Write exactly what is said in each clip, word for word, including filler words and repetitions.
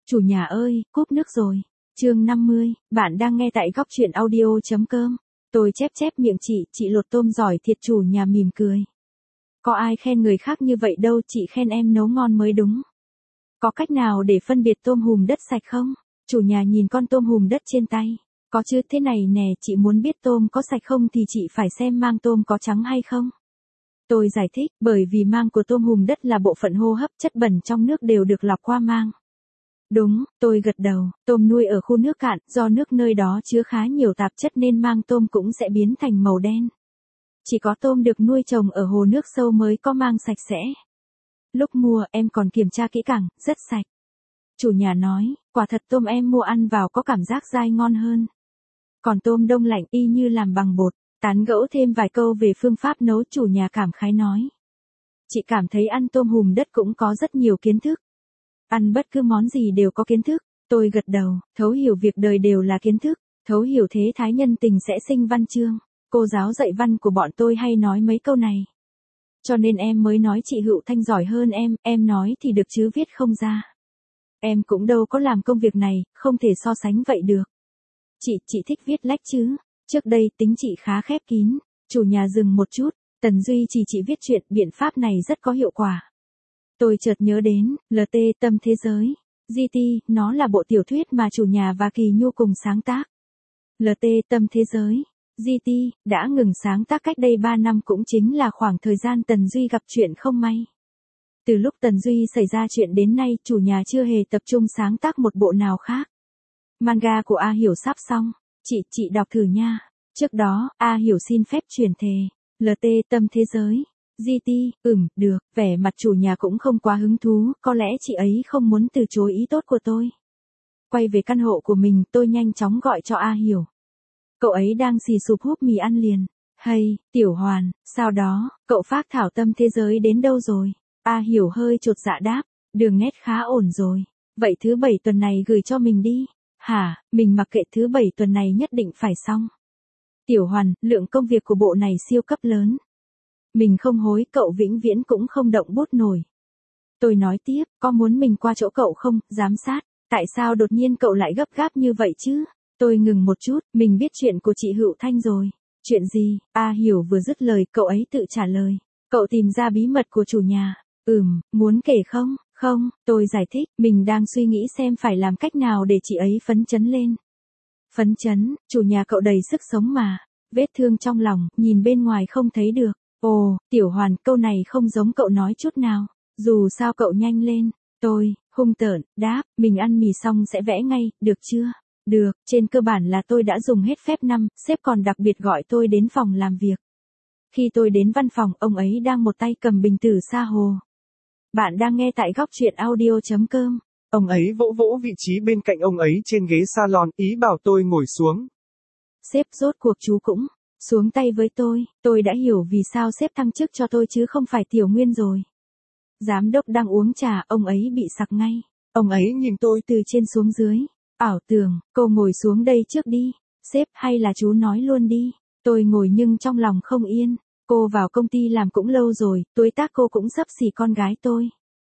Chủ nhà ơi, cúp nước rồi. Chương năm mươi, bạn đang nghe tại góc truyện audio.com. Tôi chép chép miệng chị, chị lột tôm giỏi thiệt. Chủ nhà mỉm cười. Có ai khen người khác như vậy đâu, chị khen em nấu ngon mới đúng. Có cách nào để phân biệt tôm hùm đất sạch không? Chủ nhà nhìn con tôm hùm đất trên tay. Có chứ, thế này nè, chị muốn biết tôm có sạch không thì chị phải xem mang tôm có trắng hay không. Tôi giải thích, bởi vì mang của tôm hùm đất là bộ phận hô hấp, chất bẩn trong nước đều được lọc qua mang. Đúng, tôi gật đầu, tôm nuôi ở khu nước cạn, do nước nơi đó chứa khá nhiều tạp chất nên mang tôm cũng sẽ biến thành màu đen. Chỉ có tôm được nuôi trồng ở hồ nước sâu mới có mang sạch sẽ. Lúc mua em còn kiểm tra kỹ càng, rất sạch. Chủ nhà nói, quả thật tôm em mua ăn vào có cảm giác dai ngon hơn. Còn tôm đông lạnh y như làm bằng bột. Tán gẫu thêm vài câu về phương pháp nấu, chủ nhà cảm khái nói. Chị cảm thấy ăn tôm hùm đất cũng có rất nhiều kiến thức. Ăn bất cứ món gì đều có kiến thức. Tôi gật đầu, thấu hiểu việc đời đều là kiến thức. Thấu hiểu thế thái nhân tình sẽ sinh văn chương. Cô giáo dạy văn của bọn tôi hay nói mấy câu này. Cho nên em mới nói chị Hữu Thanh giỏi hơn em, em nói thì được chứ viết không ra. Em cũng đâu có làm công việc này, không thể so sánh vậy được. Chị, chị thích viết lách chứ? Trước đây tính chị khá khép kín. Chủ nhà dừng một chút, Tần Duy chỉ chị viết truyện, biện pháp này rất có hiệu quả. Tôi chợt nhớ đến, lờ tê Tâm Thế Giới, giê tê, nó là bộ tiểu thuyết mà chủ nhà và Kỳ Nhu cùng sáng tác. lờ tê Tâm Thế Giới, giê tê, đã ngừng sáng tác cách đây ba năm, cũng chính là khoảng thời gian Tần Duy gặp chuyện không may. Từ lúc Tần Duy xảy ra chuyện đến nay, chủ nhà chưa hề tập trung sáng tác một bộ nào khác. Manga của A Hiểu sắp xong, chị, chị đọc thử nha. Trước đó, A Hiểu xin phép truyền thề, lờ tê Tâm Thế Giới, giê tê, ừm, được, vẻ mặt chủ nhà cũng không quá hứng thú, có lẽ chị ấy không muốn từ chối ý tốt của tôi. Quay về căn hộ của mình, tôi nhanh chóng gọi cho A Hiểu. Cậu ấy đang xì sụp húp mì ăn liền. Hay, Tiểu Hoàn, sau đó, cậu phác thảo Tâm Thế Giới đến đâu rồi? A Hiểu hơi chột dạ đáp, đường nét khá ổn rồi. Vậy thứ bảy tuần này gửi cho mình đi. Hả, mình mặc kệ, thứ bảy tuần này nhất định phải xong. Tiểu Hoàn, lượng công việc của bộ này siêu cấp lớn. Mình không hối, cậu vĩnh viễn cũng không động bút nổi. Tôi nói tiếp, có muốn mình qua chỗ cậu không, giám sát, tại sao đột nhiên cậu lại gấp gáp như vậy chứ? Tôi ngừng một chút, mình biết chuyện của chị Hữu Thanh rồi. Chuyện gì? A Hiểu vừa dứt lời, cậu ấy tự trả lời. Cậu tìm ra bí mật của chủ nhà. Ừm, muốn kể không? Không, tôi giải thích, mình đang suy nghĩ xem phải làm cách nào để chị ấy phấn chấn lên. Phấn chấn, chủ nhà cậu đầy sức sống mà. Vết thương trong lòng, nhìn bên ngoài không thấy được. Ồ, Tiểu Hoàn, câu này không giống cậu nói chút nào. Dù sao cậu nhanh lên. Tôi, hung tợn, đáp, mình ăn mì xong sẽ vẽ ngay, được chưa? Được, trên cơ bản là tôi đã dùng hết phép năm, sếp còn đặc biệt gọi tôi đến phòng làm việc. Khi tôi đến văn phòng, ông ấy đang một tay cầm bình tử sa hồ. Bạn đang nghe tại góc truyện audio.com. Ông ấy vỗ vỗ vị trí bên cạnh ông ấy trên ghế salon, ý bảo tôi ngồi xuống. Sếp rốt cuộc chú cũng xuống tay với tôi, tôi đã hiểu vì sao sếp thăng chức cho tôi chứ không phải Tiểu Nguyên rồi. Giám đốc đang uống trà, ông ấy bị sặc ngay. Ông ấy nhìn tôi từ trên xuống dưới. Ảo Tường, cô ngồi xuống đây trước đi. Sếp, hay là chú nói luôn đi. Tôi ngồi nhưng trong lòng không yên. Cô vào công ty làm cũng lâu rồi, tuổi tác cô cũng xấp xỉ con gái tôi.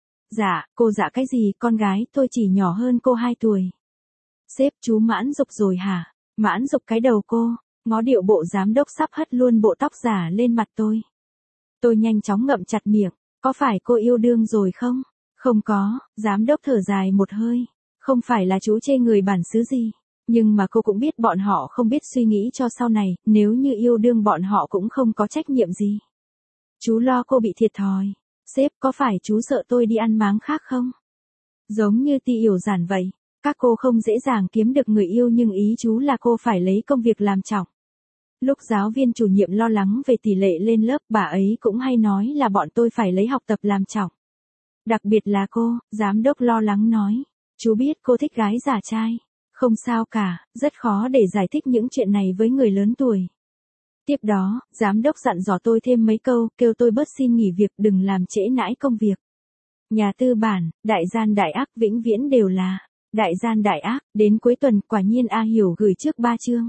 Dạ, cô dạ cái gì, con gái tôi chỉ nhỏ hơn cô hai tuổi. Sếp, chú mãn dục rồi hả? Mãn dục cái đầu cô. Ngó điệu bộ giám đốc sắp hất luôn bộ tóc giả lên mặt tôi. Tôi nhanh chóng ngậm chặt miệng. Có phải cô yêu đương rồi không? Không có, giám đốc thở dài một hơi. Không phải là chú chê người bản xứ gì. Nhưng mà cô cũng biết bọn họ không biết suy nghĩ cho sau này, nếu như yêu đương bọn họ cũng không có trách nhiệm gì. Chú lo cô bị thiệt thòi. Sếp, có phải chú sợ tôi đi ăn máng khác không? Giống như Ti Yểu Giản vậy. Các cô không dễ dàng kiếm được người yêu nhưng ý chú là cô phải lấy công việc làm trọng. Lúc giáo viên chủ nhiệm lo lắng về tỷ lệ lên lớp, bà ấy cũng hay nói là bọn tôi phải lấy học tập làm trọng. Đặc biệt là cô, giám đốc lo lắng nói. Chú biết cô thích gái giả trai. Không sao cả, rất khó để giải thích những chuyện này với người lớn tuổi. Tiếp đó, giám đốc dặn dò tôi thêm mấy câu, kêu tôi bớt xin nghỉ việc, đừng làm trễ nải công việc. Nhà tư bản, đại gian đại ác vĩnh viễn đều là đại gian đại ác. Đến cuối tuần, quả nhiên A Hiểu gửi trước ba chương.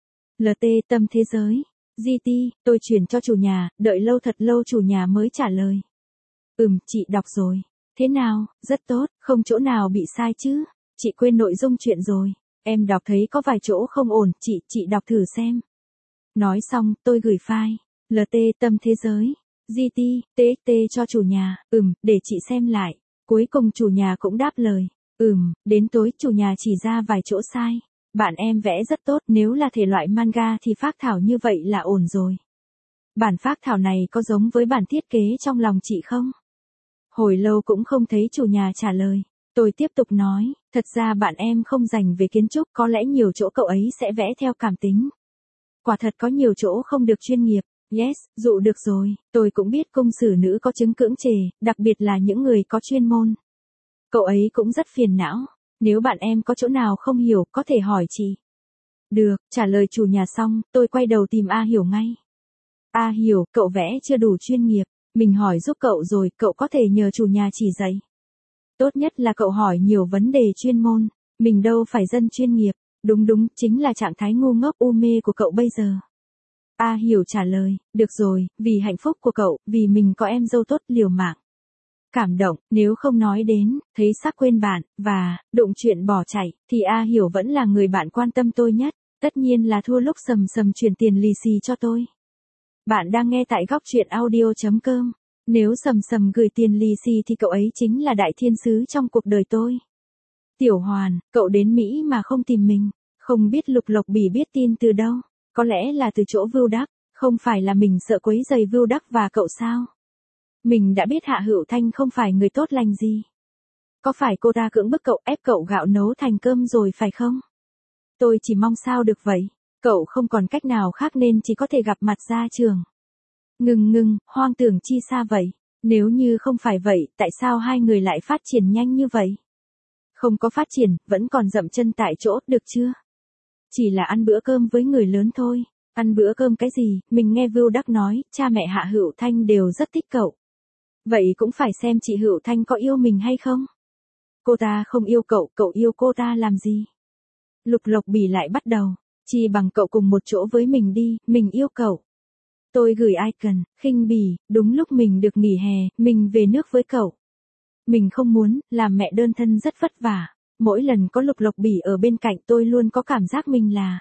lờ tê Tâm Thế Giới, giê tê, tôi chuyển cho chủ nhà, đợi lâu thật lâu chủ nhà mới trả lời. Ừm, chị đọc rồi. Thế nào, rất tốt, không chỗ nào bị sai chứ? chị quên nội dung chuyện rồi. Em đọc thấy có vài chỗ không ổn, chị, chị đọc thử xem. Nói xong, tôi gửi file, lờ tê tâm thế giới, giê tê, tê ích tê cho chủ nhà, ừm, để chị xem lại. Cuối cùng chủ nhà cũng đáp lời, ừm, đến tối chủ nhà chỉ ra vài chỗ sai. Bạn em vẽ rất tốt, nếu là thể loại manga thì phác thảo như vậy là ổn rồi. Bản phác thảo này có giống với bản thiết kế trong lòng chị không? Hồi lâu cũng không thấy chủ nhà trả lời. Tôi tiếp tục nói, thật ra bạn em không dành về kiến trúc, có lẽ nhiều chỗ cậu ấy sẽ vẽ theo cảm tính. Quả thật có nhiều chỗ không được chuyên nghiệp. Yes, dụ được rồi, tôi cũng biết công xử nữ có chứng cưỡng trề, đặc biệt là những người có chuyên môn. Cậu ấy cũng rất phiền não, nếu bạn em có chỗ nào không hiểu có thể hỏi chị. Được, trả lời chủ nhà xong, tôi quay đầu tìm A Hiểu ngay. A Hiểu, cậu vẽ chưa đủ chuyên nghiệp, mình hỏi giúp cậu rồi, cậu có thể nhờ chủ nhà chỉ dạy. Tốt nhất là cậu hỏi nhiều vấn đề chuyên môn, mình đâu phải dân chuyên nghiệp, đúng đúng, chính là trạng thái ngu ngốc u mê của cậu bây giờ. A Hiểu trả lời, được rồi, vì hạnh phúc của cậu, vì mình có em dâu tốt liều mạng. Cảm động, nếu không nói đến, thấy xác quên bạn, và, đụng chuyện bỏ chạy, thì A Hiểu vẫn là người bạn quan tâm tôi nhất, tất nhiên là thua lúc sầm sầm chuyển tiền lì xì cho tôi. Bạn đang nghe tại góc truyện audio chấm com. Nếu sầm sầm gửi tiền lì xì thì cậu ấy chính là đại thiên sứ trong cuộc đời tôi. Tiểu Hoàn, cậu đến Mỹ mà không tìm mình, không biết Lục Lộc Bỉ biết tin từ đâu, có lẽ là từ chỗ Vưu Đắc, không phải là mình sợ quấy rầy Vưu Đắc và cậu sao? Mình đã biết Hạ Hữu Thanh không phải người tốt lành gì. Có phải cô ta cưỡng bức cậu ép cậu gạo nấu thành cơm rồi phải không? Tôi chỉ mong sao được vậy, cậu không còn cách nào khác nên chỉ có thể gặp mặt ra trường. Ngừng ngừng, hoang tưởng chi xa vậy, nếu như không phải vậy, tại sao hai người lại phát triển nhanh như vậy? Không có phát triển, vẫn còn dậm chân tại chỗ, được chưa? Chỉ là ăn bữa cơm với người lớn thôi. Ăn bữa cơm cái gì, mình nghe Vưu Đắc nói, cha mẹ Hạ Hữu Thanh đều rất thích cậu. Vậy cũng phải xem chị Hữu Thanh có yêu mình hay không? Cô ta không yêu cậu, cậu yêu cô ta làm gì? Lục Lộc Bỉ lại bắt đầu, chi bằng cậu cùng một chỗ với mình đi, mình yêu cậu. Tôi gửi icon, khinh bỉ, đúng lúc mình được nghỉ hè, mình về nước với cậu. Mình không muốn, làm mẹ đơn thân rất vất vả. Mỗi lần có Lục Lộc Bỉ ở bên cạnh tôi luôn có cảm giác mình là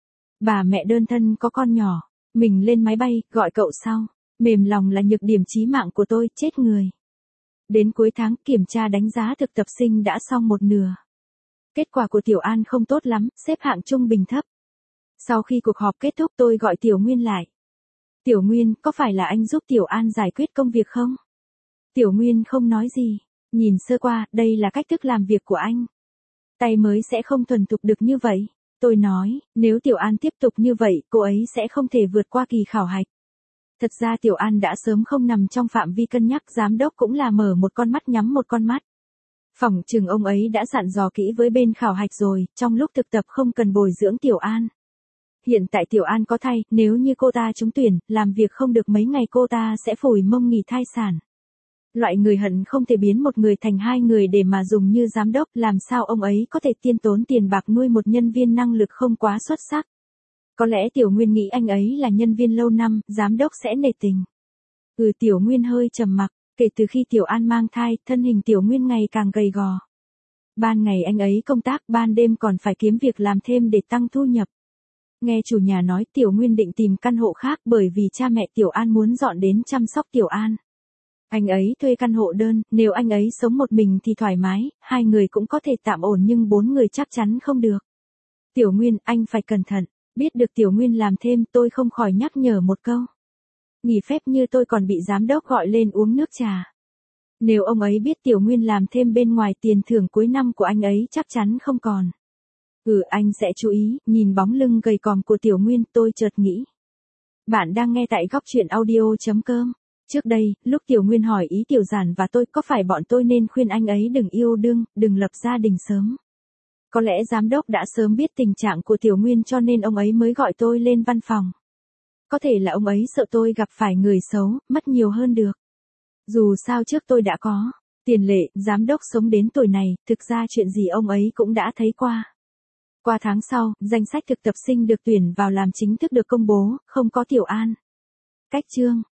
bà mẹ đơn thân có con nhỏ. Mình lên máy bay, gọi cậu sau. Mềm lòng là nhược điểm chí mạng của tôi, chết người. Đến cuối tháng, kiểm tra đánh giá thực tập sinh đã xong một nửa. Kết quả của Tiểu An không tốt lắm, xếp hạng trung bình thấp. Sau khi cuộc họp kết thúc tôi gọi Tiểu Nguyên lại. Tiểu Nguyên, có phải là anh giúp Tiểu An giải quyết công việc không? Tiểu Nguyên không nói gì. Nhìn sơ qua, đây là cách thức làm việc của anh. Tay mới sẽ không thuần thục được như vậy. Tôi nói, nếu Tiểu An tiếp tục như vậy, cô ấy sẽ không thể vượt qua kỳ khảo hạch. Thật ra Tiểu An đã sớm không nằm trong phạm vi cân nhắc, giám đốc cũng là mở một con mắt nhắm một con mắt. Phỏng chừng ông ấy đã dặn dò kỹ với bên khảo hạch rồi, trong lúc thực tập không cần bồi dưỡng Tiểu An. Hiện tại Tiểu An có thai, nếu như cô ta trúng tuyển, làm việc không được mấy ngày cô ta sẽ phủi mông nghỉ thai sản. Loại người hận không thể biến một người thành hai người để mà dùng như giám đốc, làm sao ông ấy có thể tiên tốn tiền bạc nuôi một nhân viên năng lực không quá xuất sắc. Có lẽ Tiểu Nguyên nghĩ anh ấy là nhân viên lâu năm, giám đốc sẽ nể tình. Ừ, Tiểu Nguyên hơi trầm mặc, kể từ khi Tiểu An mang thai, thân hình Tiểu Nguyên ngày càng gầy gò. Ban ngày anh ấy công tác, ban đêm còn phải kiếm việc làm thêm để tăng thu nhập. Nghe chủ nhà nói Tiểu Nguyên định tìm căn hộ khác bởi vì cha mẹ Tiểu An muốn dọn đến chăm sóc Tiểu An. Anh ấy thuê căn hộ đơn, nếu anh ấy sống một mình thì thoải mái, hai người cũng có thể tạm ổn nhưng bốn người chắc chắn không được. Tiểu Nguyên, anh phải cẩn thận, biết được Tiểu Nguyên làm thêm tôi không khỏi nhắc nhở một câu. Nghỉ phép như tôi còn bị giám đốc gọi lên uống nước trà. Nếu ông ấy biết Tiểu Nguyên làm thêm bên ngoài tiền thưởng cuối năm của anh ấy chắc chắn không còn. Ừ, anh sẽ chú ý, nhìn bóng lưng gầy còm của Tiểu Nguyên tôi chợt nghĩ. Bạn đang nghe tại góc truyện audio chấm com. Trước đây, lúc Tiểu Nguyên hỏi ý Tiểu Giản và tôi có phải bọn tôi nên khuyên anh ấy đừng yêu đương, đừng lập gia đình sớm. Có lẽ giám đốc đã sớm biết tình trạng của Tiểu Nguyên cho nên ông ấy mới gọi tôi lên văn phòng. Có thể là ông ấy sợ tôi gặp phải người xấu, mất nhiều hơn được. Dù sao trước tôi đã có tiền lệ, giám đốc sống đến tuổi này, thực ra chuyện gì ông ấy cũng đã thấy qua. Qua tháng sau, danh sách thực tập sinh được tuyển vào làm chính thức được công bố, không có Tiểu An. Cách chương